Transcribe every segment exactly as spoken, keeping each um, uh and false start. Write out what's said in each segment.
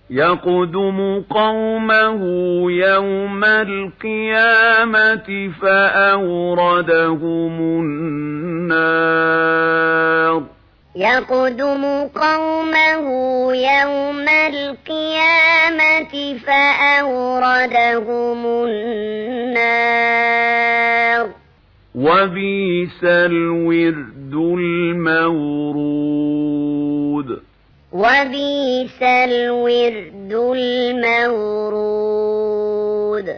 يقدم قومه يوم القيامة فأوردهم النار يقدم قومه يوم القيامة فأوردهم النار وبئس الورد المورود وبئس الورد المورود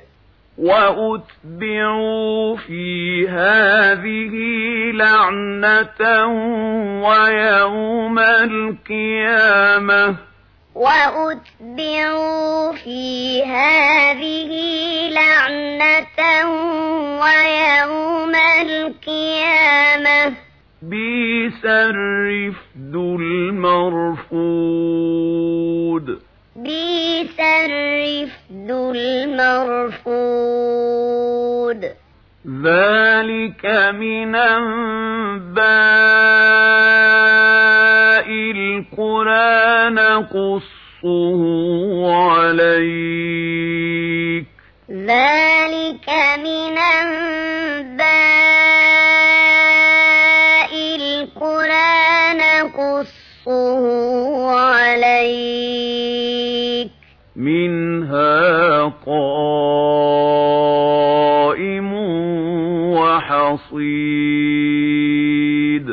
وأتبعوا في هذه لعنة ويوم القيامة وأتبعوا في هذه لعنة ويوم القيامة بئس الرفد المرفود بئس الرفد المرفود ذلك من أنباء القرى نقصه عليك ذلك من أنباء القرى نقصه عليك منها قائم وحصيد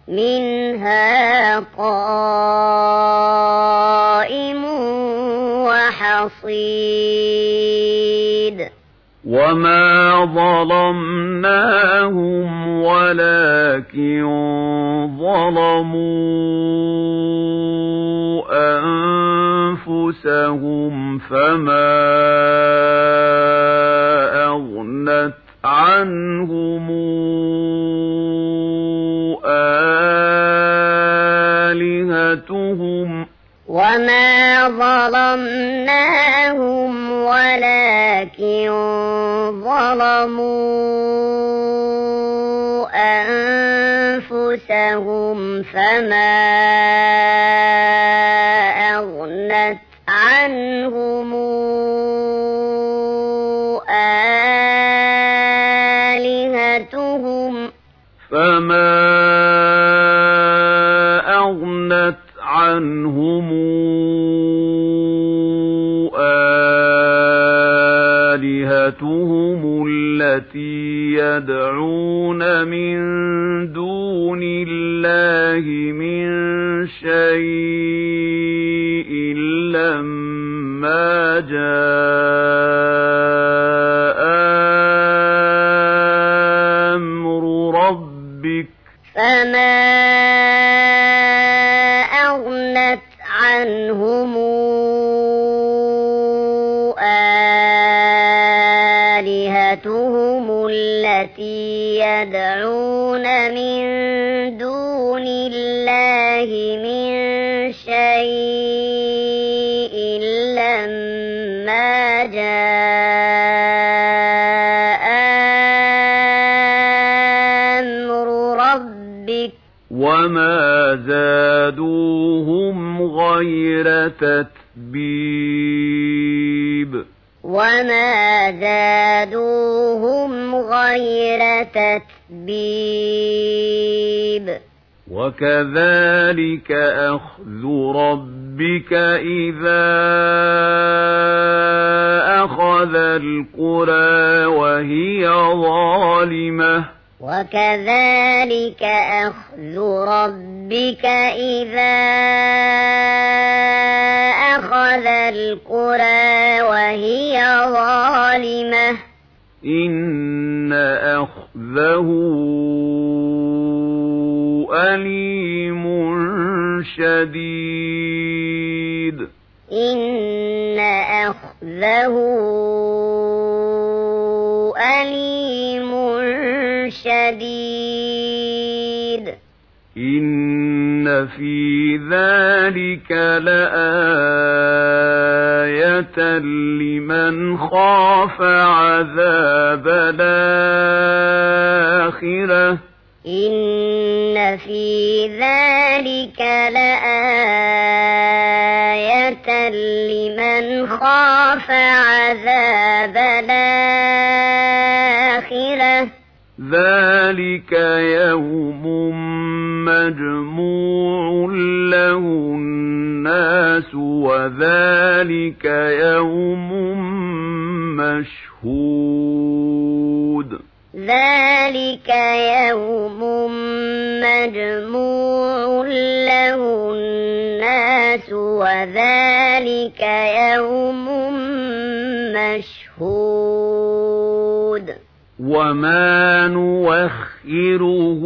منها قائم وحصيد وما ظلمناهم ولكن ظلموا أنفسهم فما أغنت عنهم آلهتهم وما ظلمناهم ولكن ظلموا أنفسهم فما أغنت عنهم آلهتهم فما أغنت عنهم آلهتهم التي يدعون من دون الله من شيء لما جاء أمر ربك فما أغنت عنهم آلهتهم التي يدعون من دون الله من شيء لما جاء أمر ربك وما زادوهم غير تتبيب وما زادوهم غير تتبيب وكذلك أخذ ربك إذا أخذ القرى وهي ظالمة وكذلك أخذ ربك إذا أخذ القرى وهي ظالمة إن أخذه أليم شديد إن أخذه أليم شديد إن في ذلك لآية لمن خاف عذاب الآخرة إن في ذلك لآية لمن خاف عذاب الآخرة ذلك يوم مجموع له الناس وذلك يوم مشهود ذلك يوم مجموع له الناس وذلك يوم مشهود وما نوخره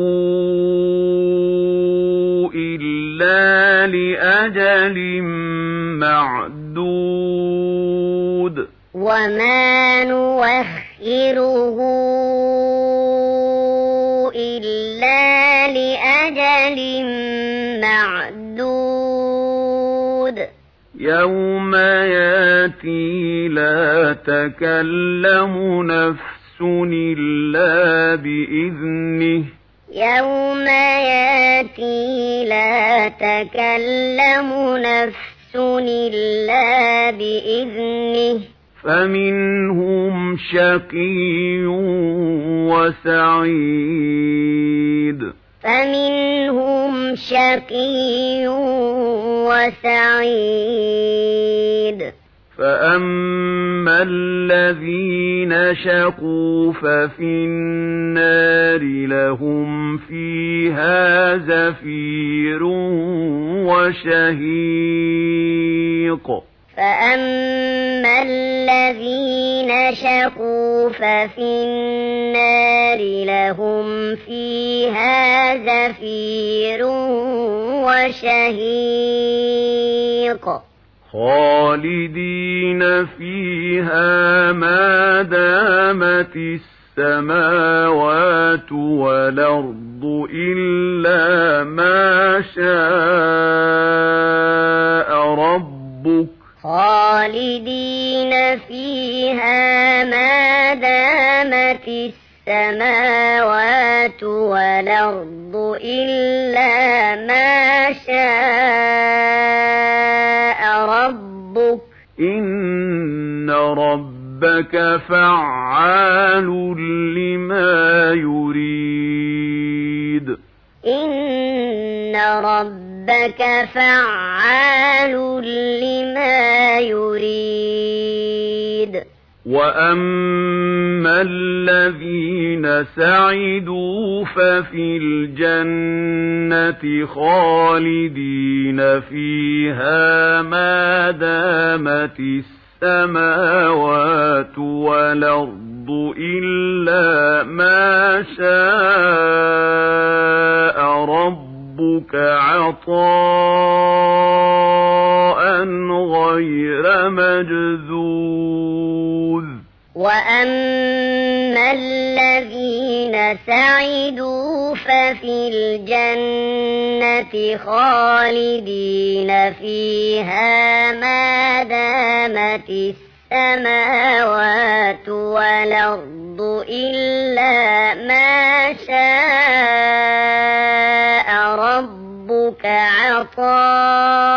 إلا لأجل معدود وما نوخره إلا لأجل معدود يوم ياتي لا تكلم نفس إلا بإذنه يوم ياتي لا تكلم نفس إلا بإذنه فمنهم شقي وسعيد فمنهم شقي وسعيد فأما الذين شقوا ففي النار لهم فيها زفير وشهيق فأما الذين شقوا ففي النار لهم فيها زفير وشهيق خالدين فيها ما دامت السماوات والأرض إلا ما شاء ربك خالدين فيها ما دامت السماوات والأرض إلا ما شاء ربك إن ربك فعال لما يريد إن ربك فعال لما يريد وأما الذين سعدوا ففي الجنة خالدين فيها ما دامت السماوات والأرض إلا ما شاء ربك عطاء غير مجذوذ وأما الذين سعدوا ففي الجنة خالدين فيها ما دامت السماوات والأرض إلا ما شاء ربك عطاء